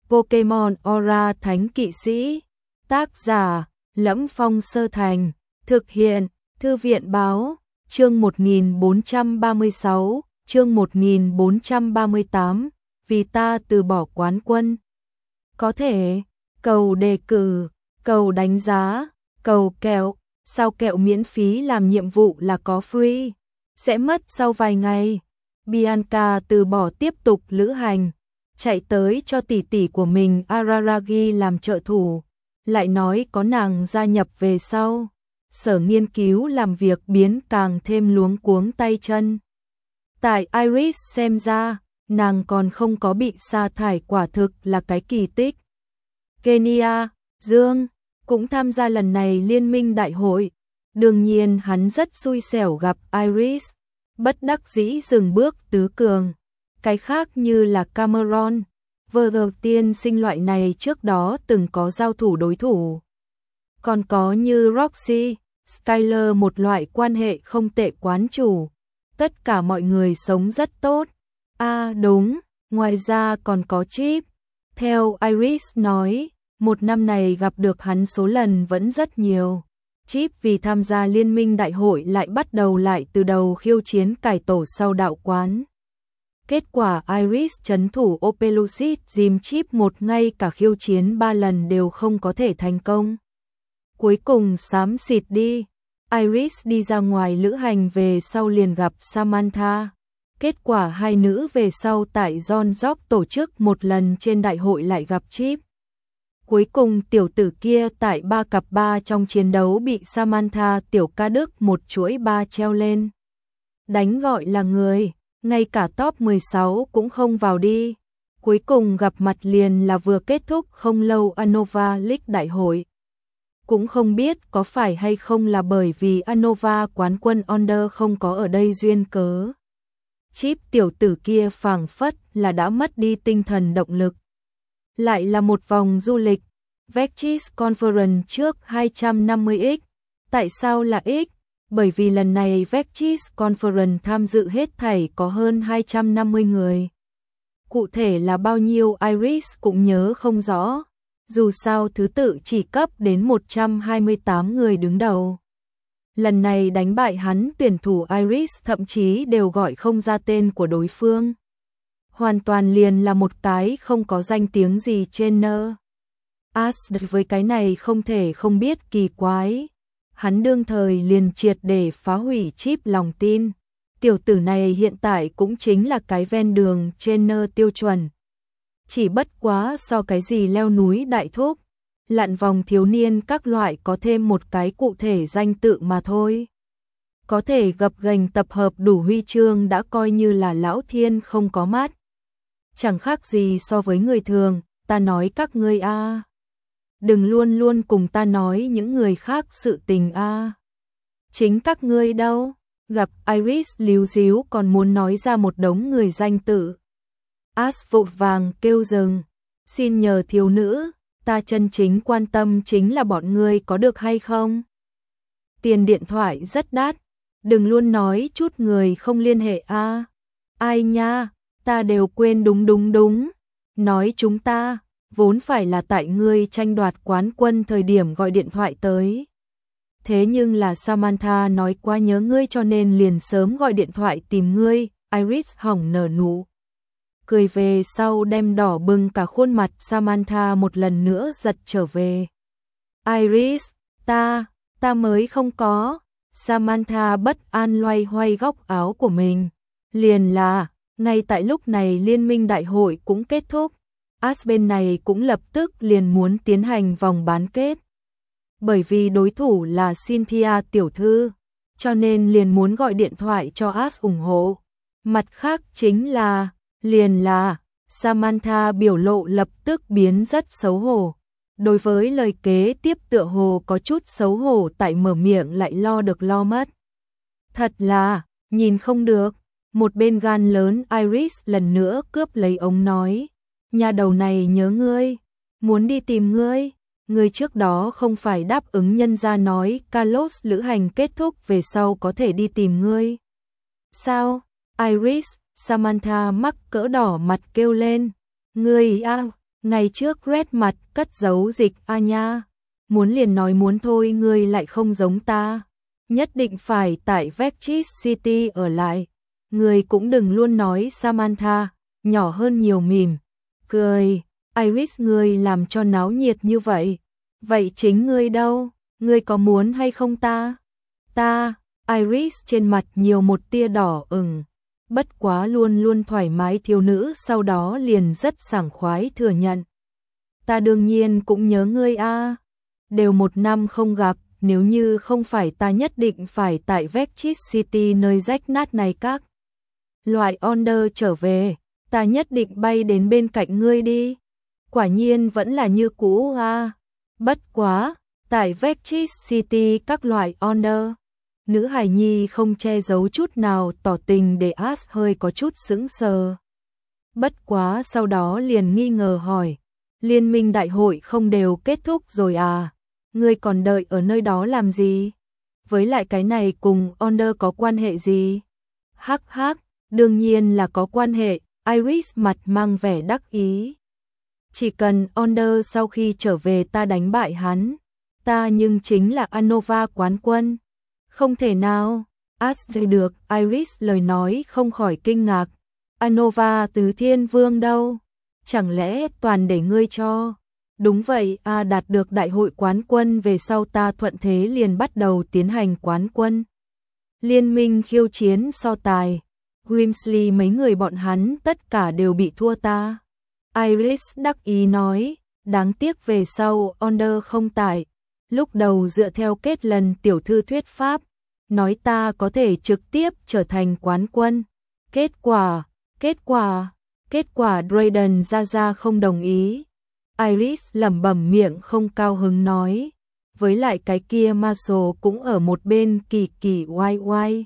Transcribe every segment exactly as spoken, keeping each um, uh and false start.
Pokemon Aura Thánh Kỵ Sĩ. Tác giả: Lẫm Phong Sơ Thành. Thực hiện: Thư viện Báo. Chương một nghìn bốn trăm ba mươi sáu, chương một nghìn bốn trăm ba mươi tám. Vì ta từ bỏ quán quân. Có thể cầu đề cử, cầu đánh giá, cầu kẹo. Sao kẹo miễn phí làm nhiệm vụ là có free? Sẽ mất sau vài ngày. Bianca từ bỏ tiếp tục lữ hành, chạy tới cho tỷ tỷ của mình Araragi làm trợ thủ, lại nói có nàng gia nhập về sau. Sở nghiên cứu làm việc biến càng thêm luống cuống tay chân. Tại Iris xem ra, nàng còn không có bị sa thải, quả thực là cái kỳ tích. Kenya, Dương cũng tham gia lần này liên minh đại hội. Đương nhiên hắn rất xui xẻo gặp Iris, bất đắc dĩ dừng bước tứ cường. Cái khác như là Cameron, vợ đầu tiên sinh loại này trước đó từng có giao thủ đối thủ. Còn có như Roxy, Skyler, một loại quan hệ không tệ quán chủ. Tất cả mọi người sống rất tốt. À đúng, ngoài ra còn có Chip. Theo Iris nói, một năm này gặp được hắn số lần vẫn rất nhiều. Chip vì tham gia liên minh đại hội lại bắt đầu lại từ đầu khiêu chiến cải tổ sau đạo quán. Kết quả Iris trấn thủ Opelucid dìm Chip một, ngay cả khiêu chiến ba lần đều không có thể thành công. Cuối cùng xám xịt đi. Iris đi ra ngoài lữ hành về sau liền gặp Samantha. Kết quả hai nữ về sau tại John Jock tổ chức một lần trên đại hội lại gặp Chip. Cuối cùng tiểu tử kia tại ba cặp ba trong chiến đấu bị Samantha tiểu ca đức một chuỗi ba treo lên. Đánh gọi là người, ngay cả top mười sáu cũng không vào đi. Cuối cùng gặp mặt liền là vừa kết thúc không lâu Anova League đại hội. Cũng không biết có phải hay không là bởi vì Anova quán quân Onder không có ở đây duyên cớ. Chip tiểu tử kia phảng phất là đã mất đi tinh thần động lực. Lại là một vòng du lịch Vecchis Conference trước hai trăm năm mươi x. Tại sao là X? Bởi vì lần này Vecchis Conference tham dự hết thảy có hơn hai trăm năm mươi người. Cụ thể là bao nhiêu Iris cũng nhớ không rõ. Dù sao thứ tự chỉ cấp đến một trăm hai mươi tám người đứng đầu. Lần này đánh bại hắn tuyển thủ Iris thậm chí đều gọi không ra tên của đối phương. Hoàn toàn liền là một cái không có danh tiếng gì trên nơ. As với cái này không thể không biết kỳ quái. Hắn đương thời liền triệt để phá hủy Chip lòng tin. Tiểu tử này hiện tại cũng chính là cái ven đường trên nơ tiêu chuẩn. Chỉ bất quá so cái gì leo núi đại thúc, lặn vòng thiếu niên các loại có thêm một cái cụ thể danh tự mà thôi. Có thể gập ghềnh tập hợp đủ huy chương đã coi như là lão thiên không có mắt. Chẳng khác gì so với người thường, ta nói các ngươi a, đừng luôn luôn cùng ta nói những người khác sự tình a. Chính các ngươi đâu? Gặp Iris líu díu còn muốn nói ra một đống người danh tự. As vội vàng kêu dừng. Xin nhờ thiếu nữ, ta chân chính quan tâm chính là bọn ngươi có được hay không? Tiền điện thoại rất đắt, đừng luôn nói chút người không liên hệ a. Ai nha, ta đều quên. Đúng đúng đúng. Nói chúng ta, vốn phải là tại ngươi tranh đoạt quán quân thời điểm gọi điện thoại tới. Thế nhưng là Samantha nói quá nhớ ngươi cho nên liền sớm gọi điện thoại tìm ngươi. Iris hỏng nở nụ cười về sau đem đỏ bừng cả khuôn mặt Samantha một lần nữa giật trở về. Iris, ta, ta mới không có. Samantha bất an loay hoay góc áo của mình. Liền là, ngay tại lúc này liên minh đại hội cũng kết thúc. As bên này cũng lập tức liền muốn tiến hành vòng bán kết. Bởi vì đối thủ là Cynthia tiểu thư, cho nên liền muốn gọi điện thoại cho As ủng hộ. Mặt khác chính là, liền là, Samantha biểu lộ lập tức biến rất xấu hổ. Đối với lời kế tiếp tựa hồ có chút xấu hổ tại mở miệng lại lo được lo mất. Thật là, nhìn không được. Một bên gan lớn Iris lần nữa cướp lấy ống nói. Nhà đầu này nhớ ngươi, muốn đi tìm ngươi. Ngươi trước đó không phải đáp ứng nhân gia nói Carlos lữ hành kết thúc về sau có thể đi tìm ngươi. Sao? Iris, Samantha mắc cỡ đỏ mặt kêu lên. Ngươi à, Ngày trước Red mặt cất giấu dịch a nha. Muốn liền nói muốn thôi, ngươi lại không giống ta. Nhất định phải tại Vexit City ở lại. Ngươi cũng đừng luôn nói Samantha, nhỏ hơn nhiều mỉm. Cười, Iris, ngươi làm cho náo nhiệt như vậy. Vậy chính ngươi đâu, ngươi có muốn hay không ta? Ta, Iris trên mặt nhiều một tia đỏ ửng. Bất quá luôn luôn thoải mái thiếu nữ sau đó liền rất sảng khoái thừa nhận. Ta đương nhiên cũng nhớ ngươi a. Đều một năm không gặp, nếu như không phải ta nhất định phải tại Vexit City nơi rách nát này các loại Onder trở về, ta nhất định bay đến bên cạnh ngươi đi. Quả nhiên vẫn là như cũ a. Bất quá, tại Vexit City các loại Onder, nữ hài nhi không che giấu chút nào tỏ tình để As hơi có chút sững sờ. Bất quá sau đó liền nghi ngờ hỏi, liên minh đại hội không đều kết thúc rồi à? Ngươi còn đợi ở nơi đó làm gì? Với lại cái này cùng Onder có quan hệ gì? Hắc hắc, đương nhiên là có quan hệ, Iris mặt mang vẻ đắc ý. Chỉ cần Onder sau khi trở về ta đánh bại hắn, ta nhưng chính là Anova quán quân. Không thể nào, As được, Iris lời nói không khỏi kinh ngạc. Anova tứ thiên vương đâu? Chẳng lẽ toàn để ngươi cho? Đúng vậy, a đạt được đại hội quán quân về sau ta thuận thế liền bắt đầu tiến hành quán quân. Liên minh khiêu chiến so tài. Grimsley mấy người bọn hắn tất cả đều bị thua ta. Iris đắc ý nói, đáng tiếc về sau Onder không tại. Lúc đầu dựa theo kết lần tiểu thư thuyết pháp, nói ta có thể trực tiếp trở thành quán quân. Kết quả, kết quả, kết quả Drayden ra ra không đồng ý. Iris lẩm bẩm miệng không cao hứng nói, với lại cái kia Marshall cũng ở một bên kỳ kỳ oai oai.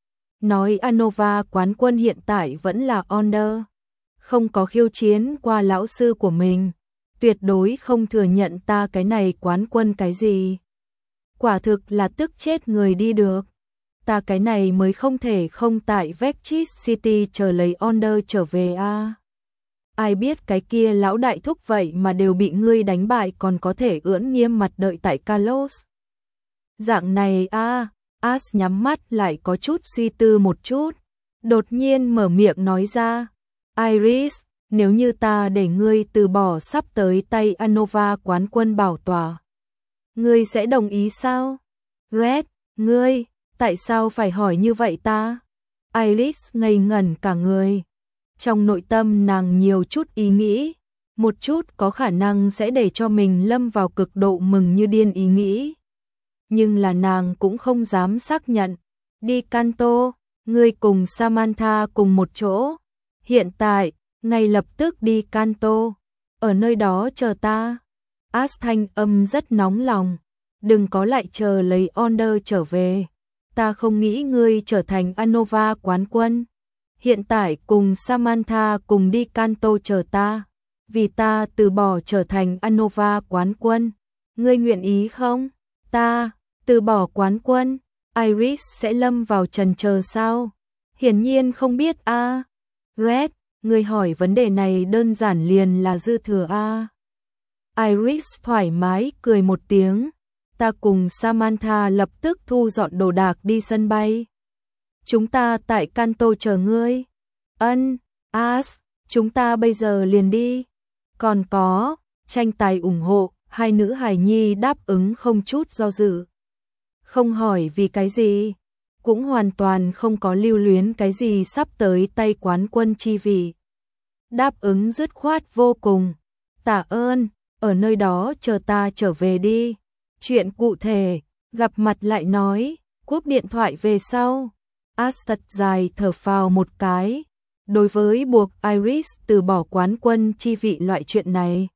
Nói Anova quán quân hiện tại vẫn là Onder, không có khiêu chiến qua lão sư của mình, tuyệt đối không thừa nhận ta cái này quán quân cái gì. Quả thực là tức chết người đi được. Ta cái này mới không thể không tại Vexit City chờ lấy Onder trở về a. À. Ai biết cái kia lão đại thúc vậy mà đều bị ngươi đánh bại còn có thể ưỡn nghiêm mặt đợi tại Kalos. Dạng này a, à, As nhắm mắt lại có chút suy tư một chút, đột nhiên mở miệng nói ra, Iris, nếu như ta để ngươi từ bỏ sắp tới tay Anova quán quân bảo tòa, ngươi sẽ đồng ý sao? Red, ngươi, tại sao phải hỏi như vậy ta? Iris ngây ngẩn cả người. Trong nội tâm nàng nhiều chút ý nghĩ, một chút có khả năng sẽ để cho mình lâm vào cực độ mừng như điên ý nghĩ. Nhưng là nàng cũng không dám xác nhận. Đi Kanto, ngươi cùng Samantha cùng một chỗ. Hiện tại, ngay lập tức đi Kanto, ở nơi đó chờ ta. As thanh âm rất nóng lòng, đừng có lại chờ lấy Onder trở về. Ta không nghĩ ngươi trở thành Anova quán quân. Hiện tại cùng Samantha cùng đi Kanto chờ ta, vì ta từ bỏ trở thành Anova quán quân. Ngươi nguyện ý không? Ta, từ bỏ quán quân, Iris sẽ lâm vào trần chờ sao? Hiển nhiên không biết a. À. Red, ngươi hỏi vấn đề này đơn giản liền là dư thừa a. À. Iris thoải mái cười một tiếng, ta cùng Samantha lập tức thu dọn đồ đạc đi sân bay. Chúng ta tại Kanto chờ ngươi. Ân, As, chúng ta bây giờ liền đi. Còn có, tranh tài ủng hộ, hai nữ hài nhi đáp ứng không chút do dự. Không hỏi vì cái gì, cũng hoàn toàn không có lưu luyến cái gì sắp tới tay quán quân chi vị. Đáp ứng dứt khoát vô cùng. Tạ ơn, ở nơi đó chờ ta trở về đi. Chuyện cụ thể, gặp mặt lại nói, cúp điện thoại về sau. As thật dài thở phào một cái. Đối với buộc Iris từ bỏ quán quân chi vị loại chuyện này,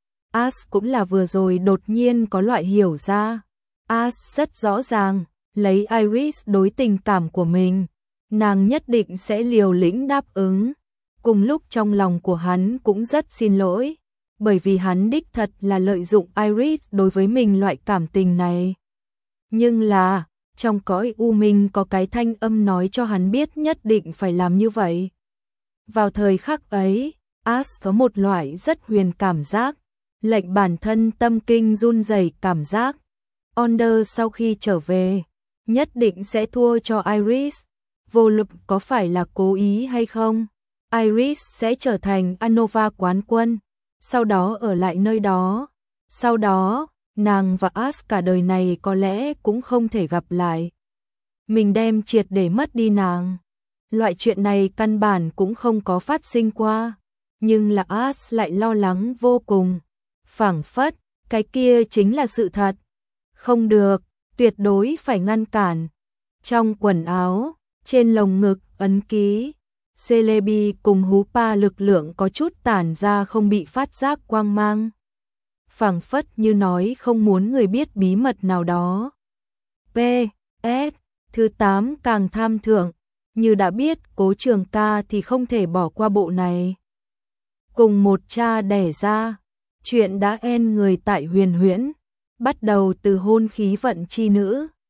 As cũng là vừa rồi đột nhiên có loại hiểu ra. As rất rõ ràng, lấy Iris đối tình cảm của mình, nàng nhất định sẽ liều lĩnh đáp ứng. Cùng lúc trong lòng của hắn cũng rất xin lỗi, bởi vì hắn đích thật là lợi dụng Iris đối với mình loại cảm tình này. Nhưng là, trong cõi u minh có cái thanh âm nói cho hắn biết nhất định phải làm như vậy. Vào thời khắc ấy, As có một loại rất huyền cảm giác, lệnh bản thân tâm kinh run rẩy cảm giác. Onder sau khi trở về, nhất định sẽ thua cho Iris. Vô lực có phải là cố ý hay không? Iris sẽ trở thành Anova quán quân, sau đó ở lại nơi đó. Sau đó, nàng và As cả đời này có lẽ cũng không thể gặp lại. Mình đem triệt để mất đi nàng. Loại chuyện này căn bản cũng không có phát sinh qua. Nhưng là As lại lo lắng vô cùng. Phảng phất, cái kia chính là sự thật. Không được, tuyệt đối phải ngăn cản. Trong quần áo, trên lồng ngực, ấn ký. Celebi cùng Hupa lực lượng có chút tản ra không bị phát giác quang mang. Phảng phất như nói không muốn người biết bí mật nào đó. P. S. Thứ tám càng tham thượng. Như đã biết Cố Trường Ca thì không thể bỏ qua bộ này. Cùng một cha đẻ ra, chuyện đã en người tại Huyền Huyễn, bắt đầu từ hôn khí vận chi nữ.